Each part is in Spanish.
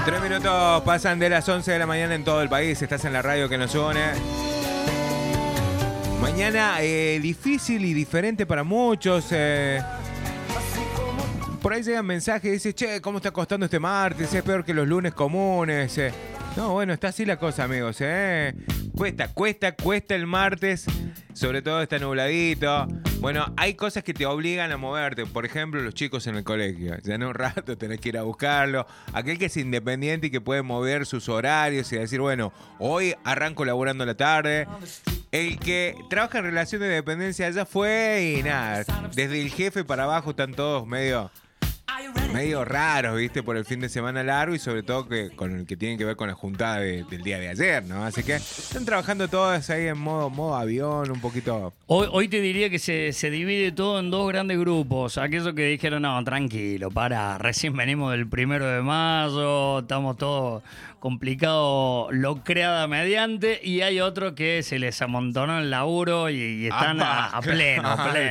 3 minutos pasan de las 11 de la mañana en todo el país. Estás en la radio que nos une. Mañana difícil y diferente para muchos. Por ahí llegan mensajes y dicen, che, ¿cómo está costando este martes? Es peor que los lunes comunes. No, bueno, está así la cosa, amigos. Cuesta el martes. Sobre todo está nubladito. Bueno, hay cosas que te obligan a moverte. Por ejemplo, los chicos en el colegio. Ya en un rato tenés que ir a buscarlo. Aquel que es independiente y que puede mover sus horarios y decir, bueno, hoy arranco laburando a la tarde. El que trabaja en relación de dependencia ya fue y nada. Desde el jefe para abajo están todos medio raros, ¿viste? Por el fin de semana largo y sobre todo que con el que tienen que ver con la juntada del día de ayer, ¿no? Así que están trabajando todos ahí en modo avión, un poquito. Hoy te diría que se divide todo en dos grandes grupos. Aquellos que dijeron, no, tranquilo, recién venimos del 1 de mayo, estamos todos complicados, lo creada mediante, y hay otros que se les amontonó el laburo y están a pleno.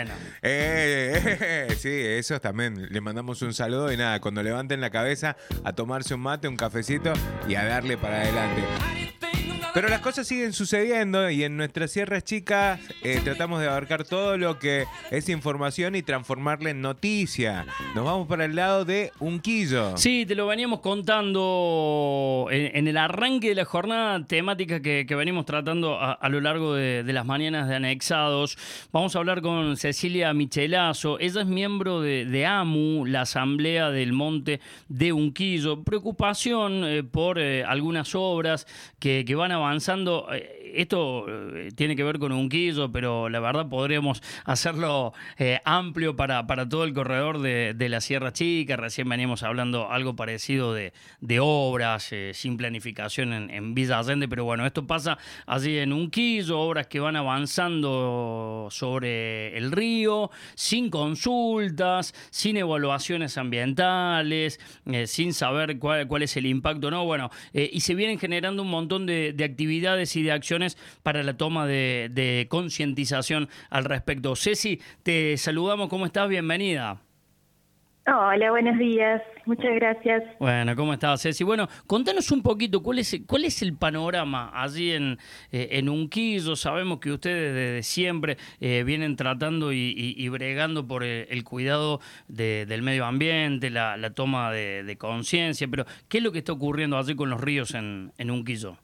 Sí, esos también. Les mandamos un saludo y nada, cuando levanten la cabeza a tomarse un mate, un cafecito y a darle para adelante. Pero las cosas siguen sucediendo y en nuestras sierras chicas tratamos de abarcar todo lo que es información y transformarla en noticia. Nos vamos para el lado de Unquillo. Sí, te lo veníamos contando en el arranque de la jornada temática que venimos tratando a lo largo de las mañanas de Anexados. Vamos a hablar con Cecilia Michelazo. Ella es miembro de AMU, la Asamblea del Monte de Unquillo. Preocupación por algunas obras que van avanzando. Esto tiene que ver con Unquillo, pero la verdad podríamos hacerlo amplio para todo el corredor de la Sierra Chica. Recién veníamos hablando algo parecido de obras sin planificación en Villa Allende, pero bueno, esto pasa allí en Unquillo, obras que van avanzando sobre el río, sin consultas, sin evaluaciones ambientales, sin saber cuál es el impacto, ¿no? Bueno, y se vienen generando un montón de actividades y de acciones para la toma de concientización al respecto. Ceci, te saludamos. ¿Cómo estás? Bienvenida. Hola, buenos días. Muchas gracias. Bueno, ¿cómo estás, Ceci? Bueno, contanos un poquito, ¿cuál es el panorama allí en Unquillo? Sabemos que ustedes desde siempre vienen tratando y bregando por el cuidado del medio ambiente, la toma de conciencia, pero ¿qué es lo que está ocurriendo allí con los ríos en Unquillo?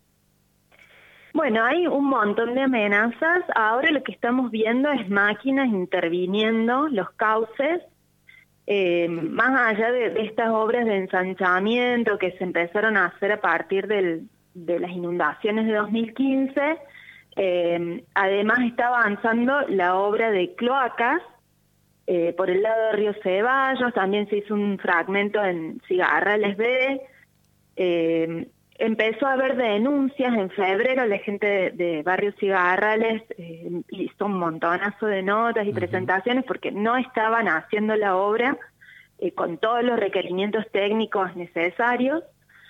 Bueno, hay un montón de amenazas. Ahora lo que estamos viendo es máquinas interviniendo los cauces, más allá de estas obras de ensanchamiento que se empezaron a hacer a partir de las inundaciones de 2015. Además está avanzando la obra de cloacas por el lado de Río Ceballos. También se hizo un fragmento en Cigarrales B. Empezó a haber denuncias en febrero. La gente de Barrio Cigarrales hizo un montonazo de notas y presentaciones porque no estaban haciendo la obra con todos los requerimientos técnicos necesarios.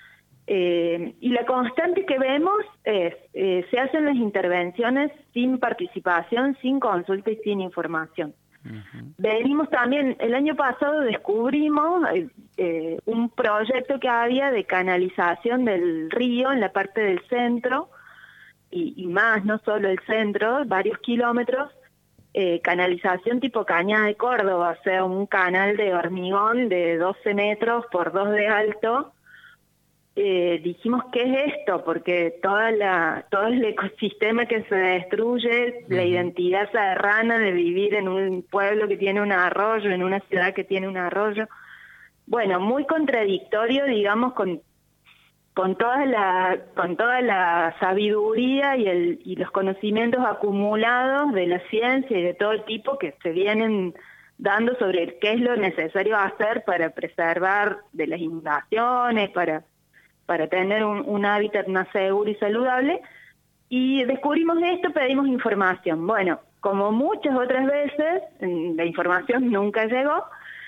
Y la constante que vemos es, se hacen las intervenciones sin participación, sin consulta y sin información. Venimos también, el año pasado descubrimos un proyecto que había de canalización del río en la parte del centro, y más, no solo el centro, varios kilómetros, canalización tipo Cañada de Córdoba, o sea, un canal de hormigón de 12 metros por 2 de alto. Dijimos, ¿qué es esto? Porque todo el ecosistema que se destruye, la identidad serrana de vivir en un pueblo que tiene un arroyo, en una ciudad que tiene un arroyo. Bueno, muy contradictorio, digamos, con toda la sabiduría y los conocimientos acumulados de la ciencia y de todo tipo que se vienen dando sobre qué es lo necesario hacer para preservar de las inundaciones, para tener un hábitat más seguro y saludable. Y descubrimos esto, pedimos información. Bueno, como muchas otras veces, la información nunca llegó.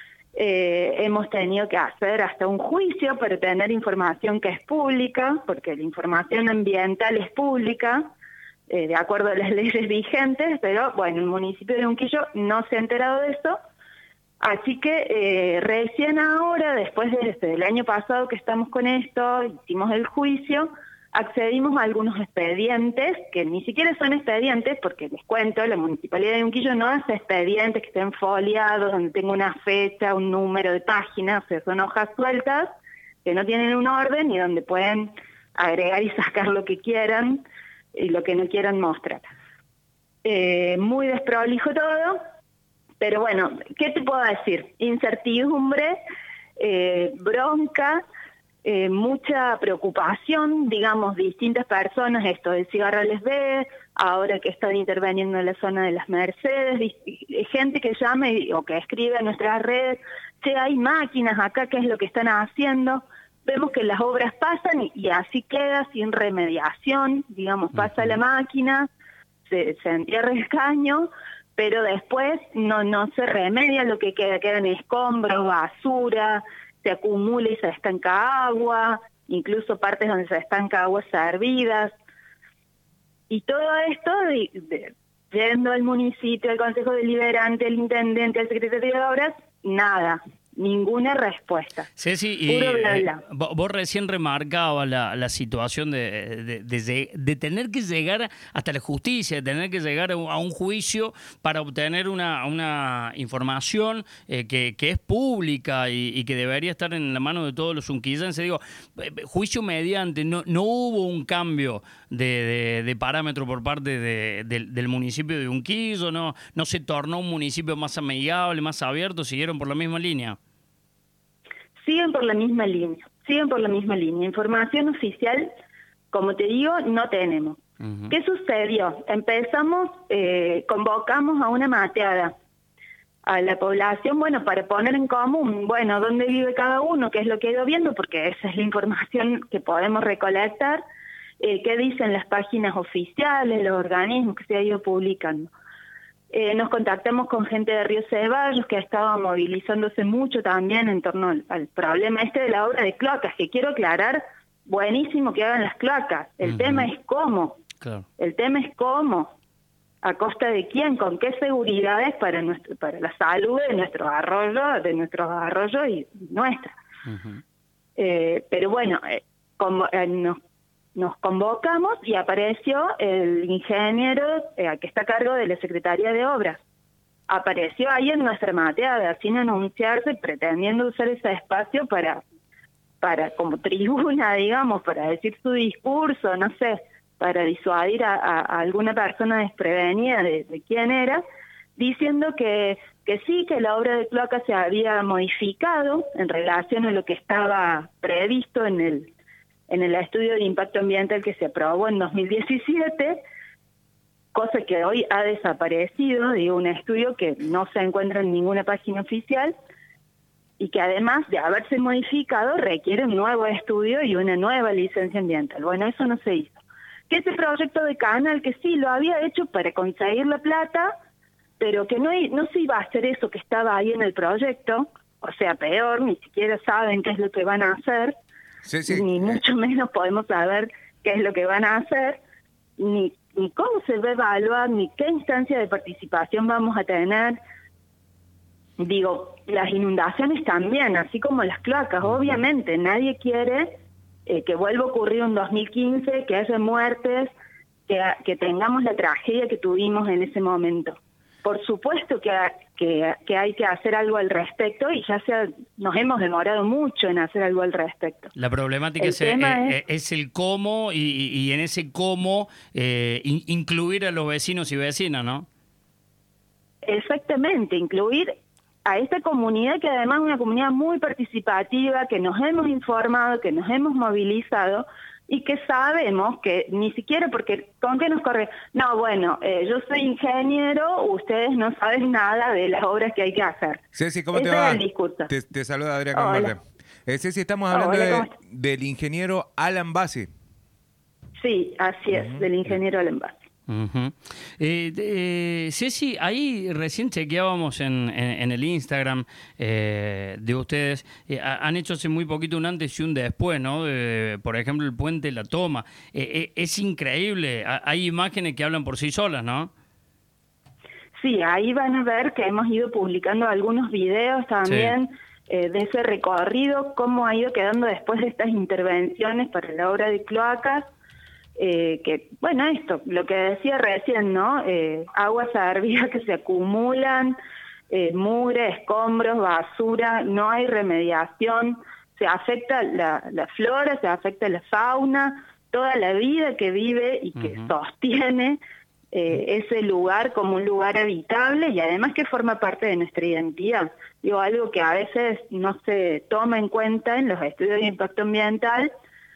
Hemos tenido que hacer hasta un juicio para tener información que es pública, porque la información ambiental es pública, de acuerdo a las leyes vigentes, pero bueno, el municipio de Unquillo no se ha enterado de eso. Así que recién ahora, después desde el año pasado que estamos con esto, hicimos el juicio, accedimos a algunos expedientes, que ni siquiera son expedientes, porque les cuento, la Municipalidad de Unquillo no hace expedientes que estén foliados, donde tenga una fecha, un número de página, o sea, son hojas sueltas, que no tienen un orden y donde pueden agregar y sacar lo que quieran y lo que no quieran mostrar. Muy desprolijo todo, pero bueno, ¿qué te puedo decir? Incertidumbre, bronca, mucha preocupación, digamos, distintas personas, esto del Cigarra les ve, ahora que están interviniendo en la zona de las Mercedes, gente que llama o que escribe en nuestras redes, si hay máquinas acá, ¿qué es lo que están haciendo? Vemos que las obras pasan y así queda sin remediación, digamos, pasa la máquina, se entierra el caño, pero después no se remedia lo que quedan escombros, basura, se acumula y se estanca agua, incluso partes donde se estanca aguas servidas. Y todo esto, yendo al municipio, al Consejo Deliberante, al Intendente, al Secretario de Obras, nada. Ninguna respuesta. Ceci, puro bla, bla. Vos recién remarcabas la situación de tener que llegar hasta la justicia, de tener que llegar a un juicio para obtener una información que es pública y que debería estar en la mano de todos los unquillenses. Digo, juicio mediante, no hubo un cambio de parámetro por parte del municipio de Unquillo, no se tornó un municipio más amigable, más abierto, siguieron por la misma línea. Siguen por la misma línea. Información oficial, como te digo, no tenemos. Uh-huh. ¿Qué sucedió? Empezamos, convocamos a una mateada a la población, bueno, para poner en común, bueno, dónde vive cada uno, qué es lo que ha ido viendo, porque esa es la información que podemos recolectar, qué dicen las páginas oficiales, los organismos que se ha ido publicando. Nos contactamos con gente de Río Ceballos que ha estado movilizándose mucho también en torno al problema de la obra de cloacas, que quiero aclarar, buenísimo que hagan las cloacas, el tema es cómo, claro. El tema es cómo, a costa de quién, con qué seguridades para la salud de nuestros arroyos y nuestra. Uh-huh. Pero bueno, nos convocamos y apareció el ingeniero que está a cargo de la Secretaría de Obras. Apareció ahí en nuestra mateada, sin anunciarse, pretendiendo usar ese espacio para como tribuna, digamos, para decir su discurso, no sé, para disuadir a alguna persona desprevenida de quién era, diciendo que sí, que la obra de cloaca se había modificado en relación a lo que estaba previsto en el estudio de impacto ambiental que se aprobó en 2017, cosa que hoy ha desaparecido, digo, un estudio que no se encuentra en ninguna página oficial y que además de haberse modificado requiere un nuevo estudio y una nueva licencia ambiental. Bueno, eso no se hizo. Que ese proyecto de canal, que sí lo había hecho para conseguir la plata, pero que no se iba a hacer eso que estaba ahí en el proyecto, o sea, peor, ni siquiera saben qué es lo que van a hacer, sí. Ni mucho menos podemos saber qué es lo que van a hacer, ni cómo se va a evaluar, ni qué instancia de participación vamos a tener. Digo, las inundaciones también, así como las cloacas, obviamente, nadie quiere que vuelva a ocurrir un 2015, que haya muertes, que tengamos la tragedia que tuvimos en ese momento. Por supuesto que hay que hacer algo al respecto y nos hemos demorado mucho en hacer algo al respecto. La problemática es el cómo y en ese cómo incluir a los vecinos y vecinas, ¿no? Exactamente, incluir a esta comunidad que además es una comunidad muy participativa, que nos hemos informado, que nos hemos movilizado y que sabemos que ni siquiera, porque ¿con qué nos corre? No, bueno, yo soy ingeniero, ustedes no saben nada de las obras que hay que hacer. Ceci, ¿cómo te va? Te saluda Adrián Converte. Ceci, estamos hablando del ingeniero Alan Bassi. Sí, así es, del ingeniero Alan Bassi. Uh-huh. Ceci, ahí recién chequeábamos en el Instagram de ustedes, han hecho hace muy poquito un antes y un después, ¿no? Por ejemplo, el puente La Toma. Es increíble, hay imágenes que hablan por sí solas, ¿no? sí, ahí van a ver que hemos ido publicando algunos videos también de ese recorrido, cómo ha ido quedando después de estas intervenciones para la obra de cloacas. Que, bueno, esto, lo que decía recién, ¿no? Aguas servidas que se acumulan, mugre, escombros, basura, no hay remediación, se afecta la flora, se afecta la fauna, toda la vida que vive y que sostiene ese lugar como un lugar habitable y además que forma parte de nuestra identidad. Digo, algo que a veces no se toma en cuenta en los estudios de impacto ambiental,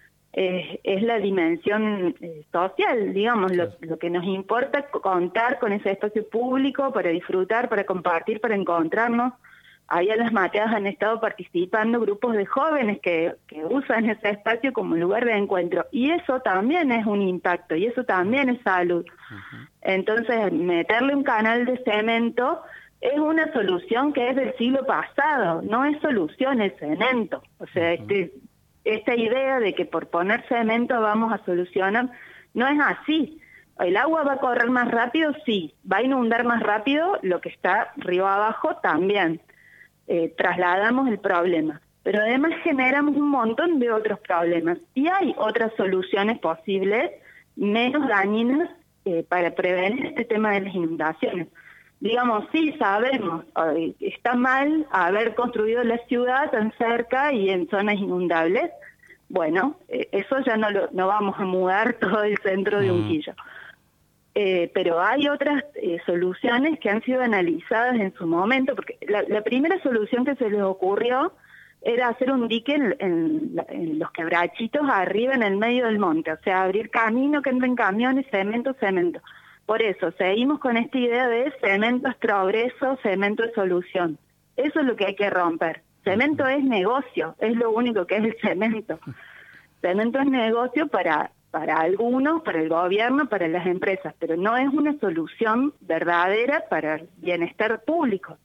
es la dimensión social, digamos, lo que nos importa contar con ese espacio público para disfrutar, para compartir, para encontrarnos. Ahí en las mateadas han estado participando grupos de jóvenes que usan ese espacio como lugar de encuentro. Y eso también es un impacto, y eso también es salud. Entonces, meterle un canal de cemento es una solución que es del siglo pasado, no es solución el cemento. O sea, esta idea de que por poner cemento vamos a solucionar, no es así. ¿El agua va a correr más rápido? Sí. ¿Va a inundar más rápido? Lo que está río abajo también. Trasladamos el problema. Pero además generamos un montón de otros problemas. Y hay otras soluciones posibles, menos dañinas, para prevenir este tema de las inundaciones. Digamos, sí, sabemos, está mal haber construido la ciudad tan cerca y en zonas inundables. Bueno, eso ya no vamos a mudar todo el centro de Unquillo. Pero hay otras soluciones que han sido analizadas en su momento, porque la primera solución que se les ocurrió era hacer un dique en los quebrachitos arriba en el medio del monte, o sea, abrir camino, que entren camiones, cemento. Por eso, seguimos con esta idea de cemento es progreso, cemento es solución. Eso es lo que hay que romper. Cemento es negocio, es lo único que es el cemento. Cemento es negocio para algunos, para el gobierno, para las empresas, pero no es una solución verdadera para el bienestar público.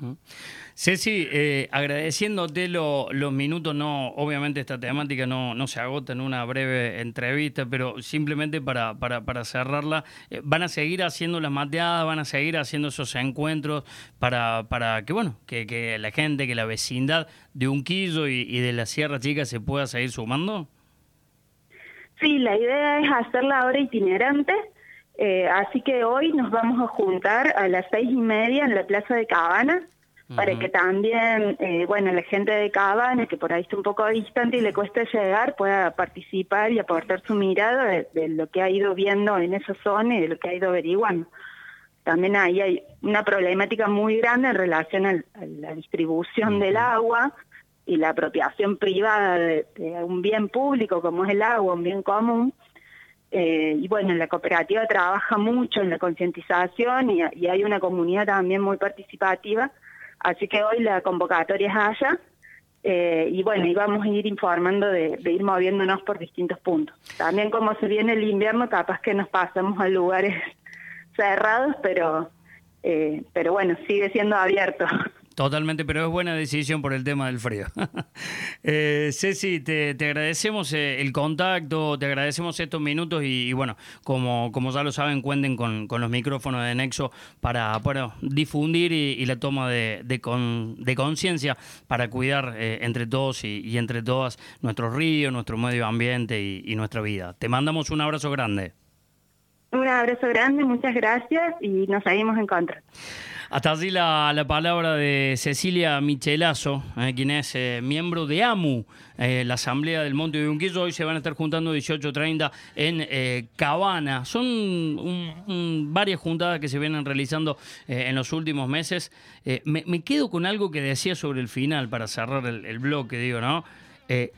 Ceci, agradeciéndote los minutos, obviamente esta temática no se agota en una breve entrevista, pero simplemente para cerrarla, van a seguir haciendo las mateadas, van a seguir haciendo esos encuentros para que la gente, que la vecindad de Unquillo y de la Sierra Chica se pueda seguir sumando. Sí, la idea es hacerla ahora itinerante, así que hoy nos vamos a juntar a las 6:30 en la Plaza de Cabana, para que también, la gente de Cabana, que por ahí está un poco distante y le cuesta llegar, pueda participar y aportar su mirada de lo que ha ido viendo en esa zona y de lo que ha ido averiguando. También ahí hay una problemática muy grande en relación a la distribución del agua y la apropiación privada de un bien público como es el agua, un bien común. La cooperativa trabaja mucho en la concientización y hay una comunidad también muy participativa. Así que hoy la convocatoria es allá y vamos a ir informando de ir moviéndonos por distintos puntos. También como se viene el invierno, capaz que nos pasamos a lugares cerrados, pero bueno, sigue siendo abierto. Totalmente, pero es buena decisión por el tema del frío. Ceci, te agradecemos el contacto, te agradecemos estos minutos y como ya lo saben, cuenten con los micrófonos de Nexo para difundir y la toma de conciencia para cuidar entre todos y entre todas nuestros ríos, nuestro medio ambiente y nuestra vida. Te mandamos un abrazo grande. Un abrazo grande, muchas gracias y nos seguimos en contra. Hasta allí la palabra de Cecilia Michelazo, quien es miembro de AMU, la Asamblea del Monte de Unquillo. Hoy se van a estar juntando 18:30 en Cabana. Son varias juntadas que se vienen realizando en los últimos meses. Me quedo con algo que decía sobre el final, para cerrar el bloque, ¿no?